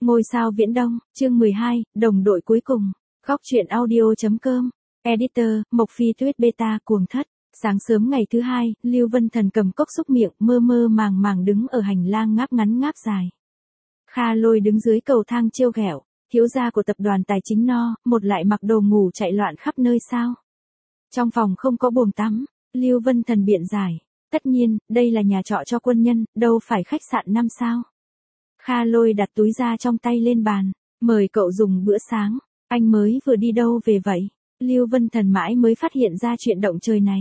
Ngôi sao Viễn Đông, chương 12, đồng đội cuối cùng. Góc truyện audio.com. Editor, Mộc Phi Tuyết Beta cuồng thất. Sáng sớm ngày thứ hai, Lưu Vân Thần cầm cốc xúc miệng, mơ mơ màng màng đứng ở hành lang ngáp ngắn ngáp dài. Kha Lôi đứng dưới cầu thang trêu ghẹo, thiếu gia của tập đoàn tài chính No, một lại mặc đồ ngủ chạy loạn khắp nơi sao? Trong phòng không có bồn tắm, Lưu Vân Thần biện giải, tất nhiên, đây là nhà trọ cho quân nhân, đâu phải khách sạn 5 sao. Kha Lôi đặt túi da trong tay lên bàn, mời cậu dùng bữa sáng, anh mới vừa đi đâu về vậy? Lưu Vân Thần mãi mới phát hiện ra chuyện động trời này.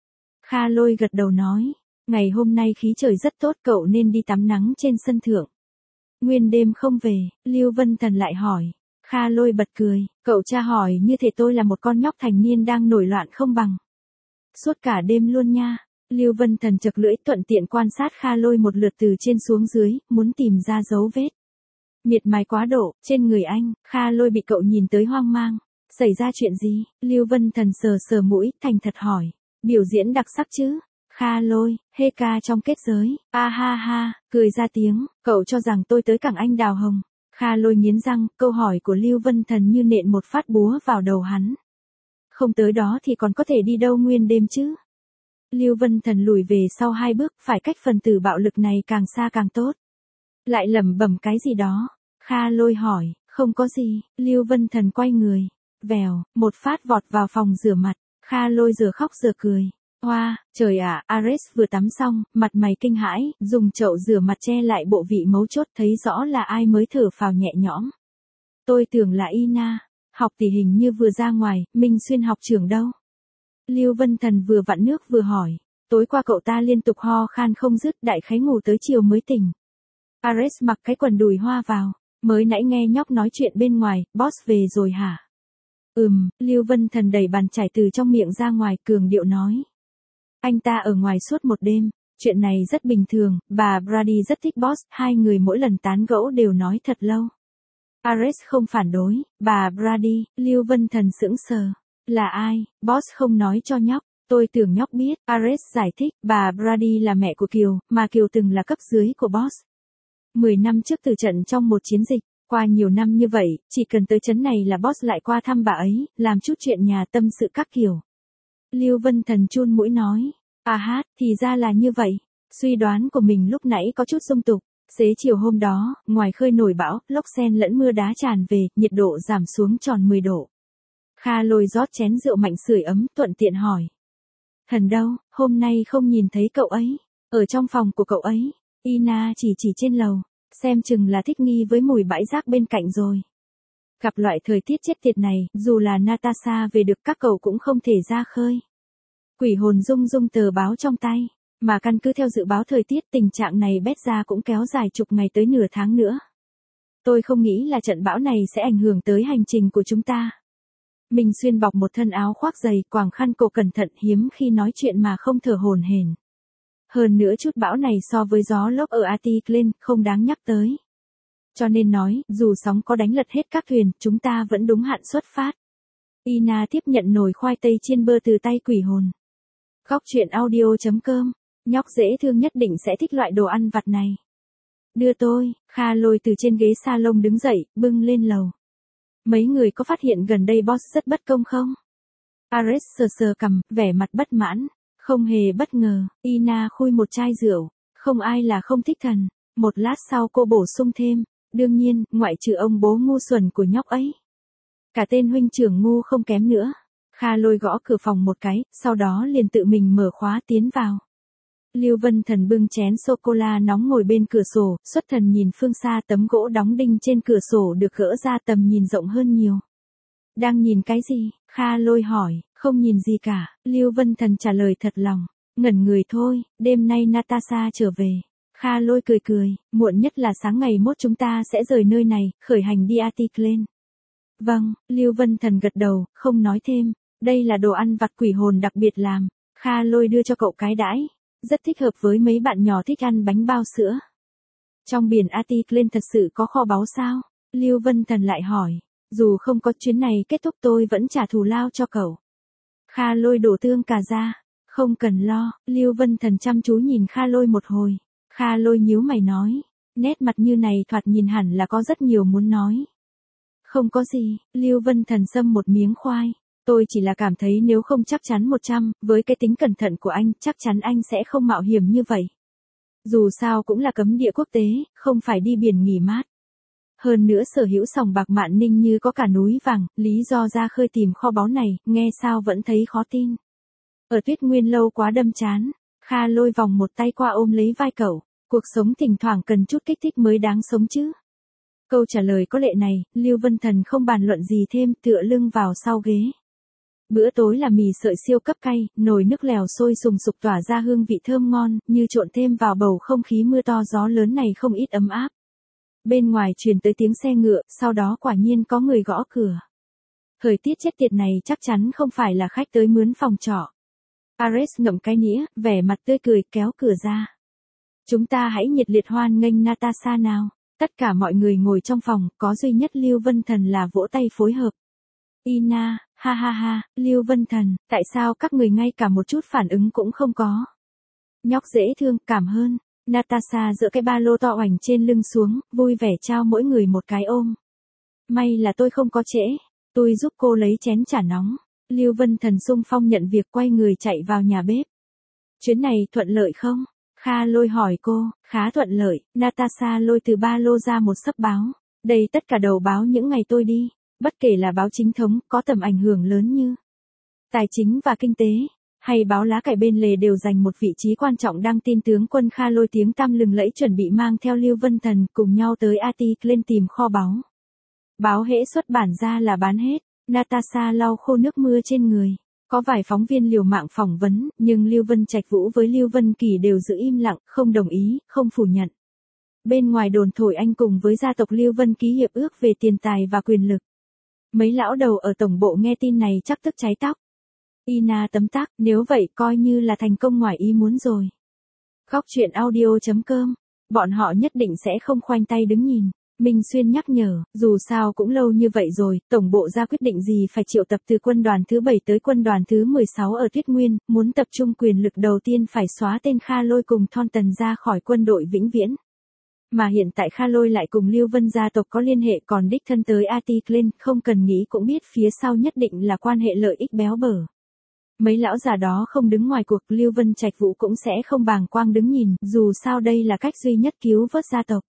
Kha Lôi gật đầu nói, ngày hôm nay khí trời rất tốt, cậu nên đi tắm nắng trên sân thượng. Nguyên đêm không về, Lưu Vân Thần lại hỏi. Kha Lôi bật cười, cậu tra hỏi như thể tôi là một con nhóc thành niên đang nổi loạn không bằng. Suốt cả đêm luôn nha. Lưu Vân Thần chật lưỡi thuận tiện quan sát Kha Lôi một lượt từ trên xuống dưới, muốn tìm ra dấu vết. Miệt mài quá độ, trên người anh, Kha Lôi bị cậu nhìn tới hoang mang. Xảy ra chuyện gì? Lưu Vân Thần sờ sờ mũi, thành thật hỏi. Biểu diễn đặc sắc chứ? Kha Lôi, hê ca trong kết giới, a ha ha, cười ra tiếng, cậu cho rằng tôi tới cảng anh đào hồng. Kha Lôi nghiến răng, câu hỏi của Lưu Vân Thần như nện một phát búa vào đầu hắn. Không tới đó thì còn có thể đi đâu nguyên đêm chứ? Lưu Vân Thần lùi về sau 2 bước, phải cách phần tử bạo lực này càng xa càng tốt. Lại lẩm bẩm cái gì đó. Kha Lôi hỏi, không có gì. Lưu Vân Thần quay người, vèo, một phát vọt vào phòng rửa mặt. Kha Lôi giờ khóc giờ cười. Hoa, trời ạ, Ares vừa tắm xong, mặt mày kinh hãi, dùng chậu rửa mặt che lại bộ vị mấu chốt, thấy rõ là ai mới thở phào nhẹ nhõm. Tôi tưởng là Ina, học tỷ hình như vừa ra ngoài, Minh Xuyên học trưởng đâu? Lưu Vân Thần vừa vặn nước vừa hỏi, tối qua cậu ta liên tục ho khan không dứt, đại khái ngủ tới chiều mới tỉnh. Ares mặc cái quần đùi hoa vào, mới nãy nghe nhóc nói chuyện bên ngoài, boss về rồi hả? Lưu Vân Thần đẩy bàn chải từ trong miệng ra ngoài, cường điệu nói. Anh ta ở ngoài suốt một đêm, chuyện này rất bình thường, bà Brady rất thích boss, 2 người mỗi lần tán gẫu đều nói thật lâu. Ares không phản đối, bà Brady, Lưu Vân Thần sững sờ. Là ai? Boss không nói cho nhóc, tôi tưởng nhóc biết. Ares giải thích, bà Brady là mẹ của Kiều, mà Kiều từng là cấp dưới của boss. 10 năm trước từ trận trong một chiến dịch, qua nhiều năm như vậy, chỉ cần tới chấn này là boss lại qua thăm bà ấy, làm chút chuyện nhà tâm sự các kiểu. Lưu Vân Thần chun mũi nói, thì ra là như vậy. Suy đoán của mình lúc nãy có chút xung tục. Xế chiều hôm đó, ngoài khơi nổi bão, lốc sen lẫn mưa đá tràn về, nhiệt độ giảm xuống tròn 10 độ. Kha Lôi rót chén rượu mạnh sưởi ấm, thuận tiện hỏi. Thần đâu, hôm nay không nhìn thấy cậu ấy. Ở trong phòng của cậu ấy, Ina chỉ trên lầu, xem chừng là thích nghi với mùi bãi rác bên cạnh rồi. Gặp loại thời tiết chết tiệt này, dù là Natasha về được các cậu cũng không thể ra khơi. Quỷ hồn rung rung tờ báo trong tay, mà căn cứ theo dự báo thời tiết tình trạng này bét ra cũng kéo dài chục ngày tới nửa tháng nữa. Tôi không nghĩ là trận bão này sẽ ảnh hưởng tới hành trình của chúng ta. Mình xuyên bọc một thân áo khoác dày, quàng khăn cổ cẩn thận, hiếm khi nói chuyện mà không thở hổn hển. Hơn nữa chút bão này so với gió lốc ở Atlantis không đáng nhắc tới. Cho nên nói, dù sóng có đánh lật hết các thuyền, chúng ta vẫn đúng hạn xuất phát. Ina tiếp nhận nồi khoai tây chiên bơ từ tay quỷ hồn. Góc truyện audio.com. Nhóc dễ thương nhất định sẽ thích loại đồ ăn vặt này. Đưa tôi. Kha Lôi từ trên ghế salon đứng dậy, bưng lên lầu. Mấy người có phát hiện gần đây boss rất bất công không? Ares sờ sờ cằm, vẻ mặt bất mãn. Không hề bất ngờ, Ina khui một chai rượu. Không ai là không thích thần. Một lát sau cô bổ sung thêm. Đương nhiên, ngoại trừ ông bố ngu xuẩn của nhóc ấy. Cả tên huynh trưởng ngu không kém nữa. Kha Lôi gõ cửa phòng một cái, sau đó liền tự mình mở khóa tiến vào. Lưu Vân Thần bưng chén sô-cô-la nóng ngồi bên cửa sổ, xuất thần nhìn phương xa, tấm gỗ đóng đinh trên cửa sổ được gỡ ra, tầm nhìn rộng hơn nhiều. Đang nhìn cái gì? Kha Lôi hỏi. Không nhìn gì cả, Lưu Vân Thần trả lời thật lòng. Ngẩn người thôi, đêm nay Natasha trở về. Kha Lôi cười cười, muộn nhất là sáng ngày mốt chúng ta sẽ rời nơi này, khởi hành đi Atlantis. Vâng, Lưu Vân Thần gật đầu, không nói thêm. Đây là đồ ăn vặt quỷ hồn đặc biệt làm. Kha Lôi đưa cho cậu cái đãi. Rất thích hợp với mấy bạn nhỏ thích ăn bánh bao sữa. Trong biển Atlantis thật sự có kho báu sao? Lưu Vân Thần lại hỏi. Dù không có chuyến này kết thúc tôi vẫn trả thù lao cho cậu. Kha Lôi đổ tương cà ra. Không cần lo. Lưu Vân Thần chăm chú nhìn Kha Lôi một hồi. Kha Lôi nhíu mày nói. Nét mặt như này thoạt nhìn hẳn là có rất nhiều muốn nói. Không có gì, Lưu Vân Thần xâm một miếng khoai. Tôi chỉ là cảm thấy nếu không chắc chắn 100, với cái tính cẩn thận của anh, chắc chắn anh sẽ không mạo hiểm như vậy. Dù sao cũng là cấm địa quốc tế, không phải đi biển nghỉ mát. Hơn nữa sở hữu sòng bạc Mạn Ninh như có cả núi vàng, lý do ra khơi tìm kho báu này, nghe sao vẫn thấy khó tin. Ở Tuyết Nguyên lâu quá đâm chán, Kha Lôi vòng một tay qua ôm lấy vai cậu, cuộc sống thỉnh thoảng cần chút kích thích mới đáng sống chứ. Câu trả lời có lệ này, Lưu Vân Thần không bàn luận gì thêm, tựa lưng vào sau ghế. Bữa tối là mì sợi siêu cấp cay, nồi nước lèo sôi sùng sục tỏa ra hương vị thơm ngon, như trộn thêm vào bầu không khí mưa to gió lớn này không ít ấm áp. Bên ngoài truyền tới tiếng xe ngựa, sau đó quả nhiên có người gõ cửa. Thời tiết chết tiệt này chắc chắn không phải là khách tới mướn phòng trọ. Ares ngậm cái nĩa, vẻ mặt tươi cười kéo cửa ra. Chúng ta hãy nhiệt liệt hoan nghênh Natasha nào. Tất cả mọi người ngồi trong phòng, có duy nhất Lưu Vân Thần là vỗ tay phối hợp. Ina, ha ha ha, Lưu Vân Thần, tại sao các người ngay cả một chút phản ứng cũng không có? Nhóc dễ thương, cảm ơn. Natasha dỡ cái ba lô to oành trên lưng xuống, vui vẻ trao mỗi người một cái ôm. May là tôi không có trễ. Tôi giúp cô lấy chén trà nóng. Lưu Vân Thần xung phong nhận việc quay người chạy vào nhà bếp. Chuyến này thuận lợi không? Kha Lôi hỏi cô, khá thuận lợi. Natasha lôi từ ba lô ra một xấp báo. Đây tất cả đầu báo những ngày tôi đi. Bất kể là báo chính thống, có tầm ảnh hưởng lớn như tài chính và kinh tế, hay báo lá cải bên lề đều dành một vị trí quan trọng đăng tin tướng quân Kha Lôi tiếng tăm lừng lẫy chuẩn bị mang theo Lưu Vân Thần cùng nhau tới Attic lên tìm kho báu. Báo hễ xuất bản ra là bán hết. Natasha lau khô nước mưa trên người. Có vài phóng viên liều mạng phỏng vấn, nhưng Lưu Vân Trạch Vũ với Lưu Vân Kỳ đều giữ im lặng, không đồng ý, không phủ nhận. Bên ngoài đồn thổi anh cùng với gia tộc Lưu Vân ký hiệp ước về tiền tài và quyền lực. Mấy lão đầu ở tổng bộ nghe tin này chắc tức cháy tóc. Ina tấm tắc, nếu vậy coi như là thành công ngoài ý muốn rồi. Góc truyện audio.com, bọn họ nhất định sẽ không khoanh tay đứng nhìn. Minh Xuyên nhắc nhở, dù sao cũng lâu như vậy rồi, tổng bộ ra quyết định gì phải triệu tập từ quân đoàn thứ 7 tới quân đoàn thứ 16 ở Tuyết Nguyên, muốn tập trung quyền lực đầu tiên phải xóa tên Kha Lôi cùng Thornton ra khỏi quân đội vĩnh viễn. Mà hiện tại Kha Lôi lại cùng Lưu Vân gia tộc có liên hệ còn đích thân tới Attic lên, không cần nghĩ cũng biết phía sau nhất định là quan hệ lợi ích béo bở. Mấy lão già đó không đứng ngoài cuộc, Lưu Vân Trạch Vũ cũng sẽ không bàng quang đứng nhìn, dù sao đây là cách duy nhất cứu vớt gia tộc.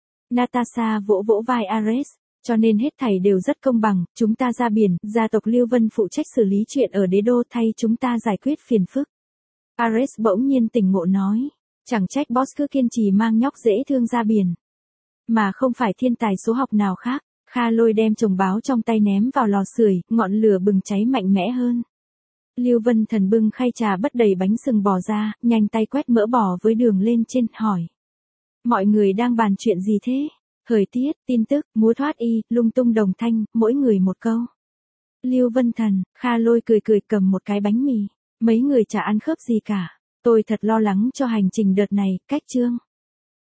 Natasha vỗ vỗ vai Ares, cho nên hết thảy đều rất công bằng, chúng ta ra biển, gia tộc Lưu Vân phụ trách xử lý chuyện ở đế đô thay chúng ta giải quyết phiền phức. Ares bỗng nhiên tỉnh ngộ nói, chẳng trách boss cứ kiên trì mang nhóc dễ thương ra biển. Mà không phải thiên tài số học nào khác. Kha Lôi đem chồng báo trong tay ném vào lò sưởi, ngọn lửa bừng cháy mạnh mẽ hơn. Lưu Vân Thần bưng khay trà bất đầy bánh sừng bò ra, nhanh tay quét mỡ bò với đường lên trên, hỏi. Mọi người đang bàn chuyện gì thế? Thời tiết, tin tức, múa thoát y, lung tung đồng thanh, mỗi người một câu. Lưu Vân Thần, Kha Lôi cười cười cầm một cái bánh mì. Mấy người chả ăn khớp gì cả. Tôi thật lo lắng cho hành trình đợt này, cách chương.